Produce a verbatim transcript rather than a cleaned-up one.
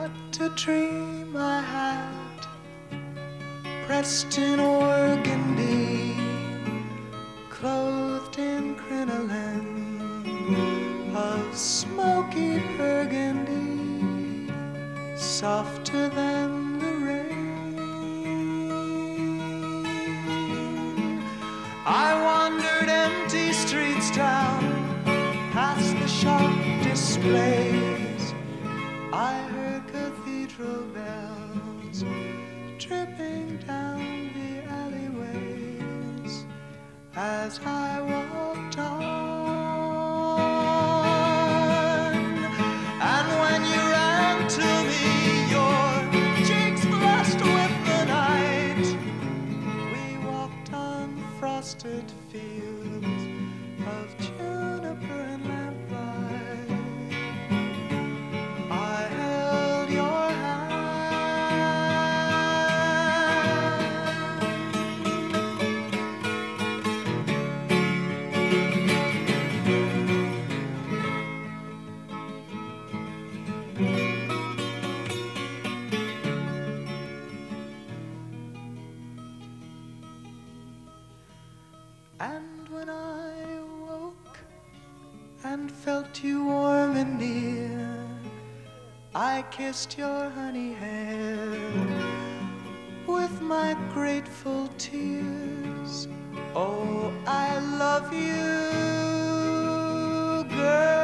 What a dream I had, pressed in organdy, clothed in crinoline of smoky burgundy, softer than the rain. I wandered empty streets down, past the shop displays. I heard cathedral bells dripping down the alleyways as I walked on. And when you ran to me, your cheeks flushed with the night, we walked on frosted fields of juniper and lamplight. I held your And when I awoke and felt you warm and near, I kissed your honey hair with my grateful tears. Oh, I love you, girl.